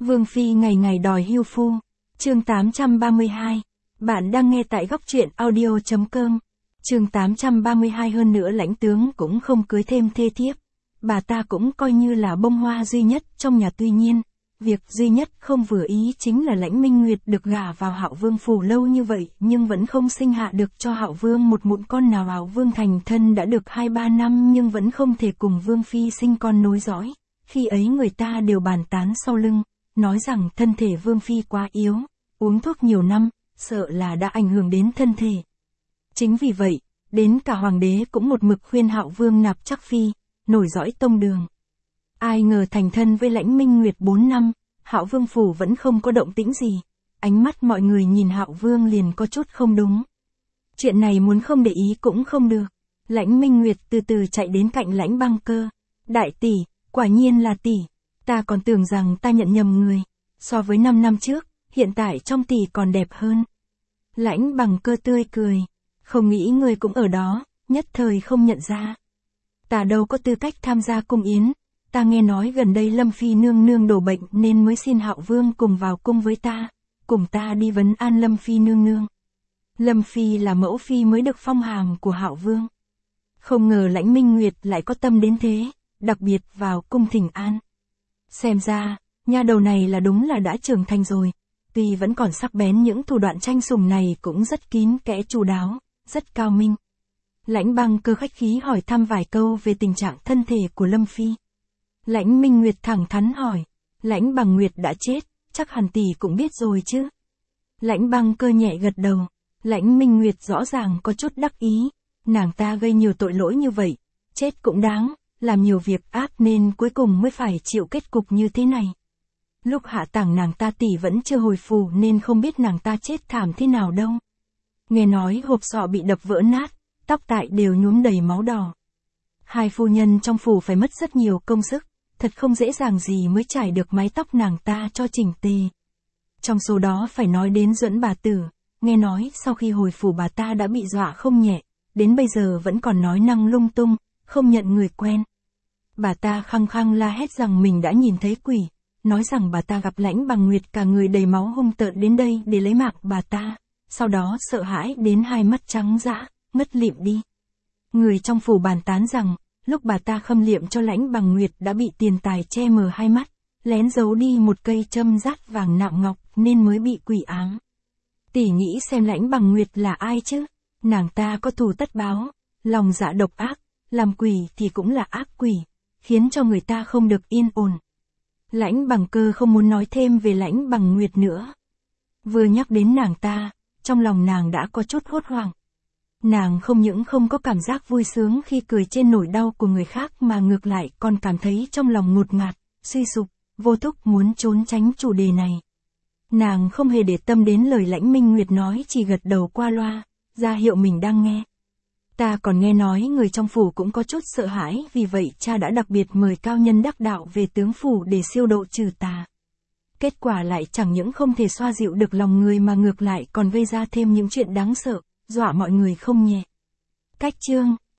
Vương Phi ngày ngày đòi hưu phu. Chương 832. Bạn đang nghe tại góc truyện audio.com. Chương 832. Hơn nữa lãnh tướng cũng không cưới thêm thê thiếp. Bà ta cũng coi như là bông hoa duy nhất trong nhà, tuy nhiên, việc duy nhất không vừa ý chính là Lãnh Minh Nguyệt được gả vào Hạo Vương phủ lâu như vậy nhưng vẫn không sinh hạ được cho Hạo Vương một mụn con nào. Hạo Vương thành thân đã được 2-3 năm nhưng vẫn không thể cùng Vương Phi sinh con nối dõi. Khi ấy người ta đều bàn tán sau lưng, nói rằng thân thể Vương Phi quá yếu, uống thuốc nhiều năm, sợ là đã ảnh hưởng đến thân thể. Chính vì vậy, đến cả hoàng đế cũng một mực khuyên Hạo Vương nạp chắc phi, nổi dõi tông đường. Ai ngờ thành thân với Lãnh Minh Nguyệt 4 năm, Hạo Vương phủ vẫn không có động tĩnh gì. Ánh mắt mọi người nhìn Hạo Vương liền có chút không đúng. Chuyện này muốn không để ý cũng không được. Lãnh Minh Nguyệt từ từ chạy đến cạnh Lãnh Băng Cơ. Đại tỷ, quả nhiên là tỷ. Ta còn tưởng rằng ta nhận nhầm người. So với 5 năm trước, hiện tại trong tỷ còn đẹp hơn. Lãnh Bằng Cơ tươi cười. Không nghĩ người cũng ở đó, nhất thời không nhận ra. Ta đâu có tư cách tham gia cung yến. Ta nghe nói gần đây Lâm Phi nương nương đổ bệnh nên mới xin Hạo Vương cùng vào cung với ta. Cùng ta đi vấn an Lâm Phi nương nương. Lâm Phi là mẫu phi mới được phong hàm của Hạo Vương. Không ngờ Lãnh Minh Nguyệt lại có tâm đến thế, đặc biệt vào cung thỉnh an. Xem ra, nha đầu này là đúng là đã trưởng thành rồi. Tuy vẫn còn sắc bén những thủ đoạn tranh sủng này cũng rất kín kẽ chu đáo, rất cao minh. Lãnh Băng Cơ khách khí hỏi thăm vài câu về tình trạng thân thể của Lâm Phi. Lãnh Minh Nguyệt thẳng thắn hỏi, Lãnh Bằng Nguyệt đã chết, chắc hẳn tỷ cũng biết rồi chứ. Lãnh Băng Cơ nhẹ gật đầu, Lãnh Minh Nguyệt rõ ràng có chút đắc ý, nàng ta gây nhiều tội lỗi như vậy, chết cũng đáng, làm nhiều việc ác nên cuối cùng mới phải chịu kết cục như thế này. Lúc hạ táng nàng ta tỷ vẫn chưa hồi phù nên không biết nàng ta chết thảm thế nào đâu. Nghe nói hộp sọ bị đập vỡ nát, tóc tại đều nhuốm đầy máu đỏ. Hai phu nhân trong phủ phải mất rất nhiều công sức, thật không dễ dàng gì mới trải được mái tóc nàng ta cho chỉnh tề. Trong số đó phải nói đến Duẫn bà tử, nghe nói sau khi hồi phủ bà ta đã bị dọa không nhẹ, đến bây giờ vẫn còn nói năng lung tung, không nhận người quen. Bà ta khăng khăng la hét rằng mình đã nhìn thấy quỷ, nói rằng bà ta gặp Lãnh Bằng Nguyệt cả người đầy máu hung tợn đến đây để lấy mạng bà ta, sau đó sợ hãi đến hai mắt trắng dã, ngất lịm đi. Người trong phủ bàn tán rằng, lúc bà ta khâm liệm cho Lãnh Bằng Nguyệt đã bị tiền tài che mờ hai mắt, lén giấu đi một cây châm rát vàng nạm ngọc nên mới bị quỷ ám. Tỷ nghĩ xem Lãnh Bằng Nguyệt là ai chứ? Nàng ta có thù tất báo, lòng dạ độc ác, làm quỷ thì cũng là ác quỷ, khiến cho người ta không được yên ổn. Lãnh Bằng Cơ không muốn nói thêm về Lãnh Bằng Nguyệt nữa. Vừa nhắc đến nàng ta, trong lòng nàng đã có chút hốt hoảng. Nàng không những không có cảm giác vui sướng khi cười trên nỗi đau của người khác mà ngược lại còn cảm thấy trong lòng ngột ngạt, suy sụp, vô thúc muốn trốn tránh chủ đề này. Nàng không hề để tâm đến lời Lãnh Minh Nguyệt nói, chỉ gật đầu qua loa, ra hiệu mình đang nghe. Ta còn nghe nói người trong phủ cũng có chút sợ hãi, vì vậy cha đã đặc biệt mời cao nhân đắc đạo về tướng phủ để siêu độ trừ tà. Kết quả lại chẳng những không thể xoa dịu được lòng người mà ngược lại còn gây ra thêm những chuyện đáng sợ, dọa mọi người không nhẹ. Cách chương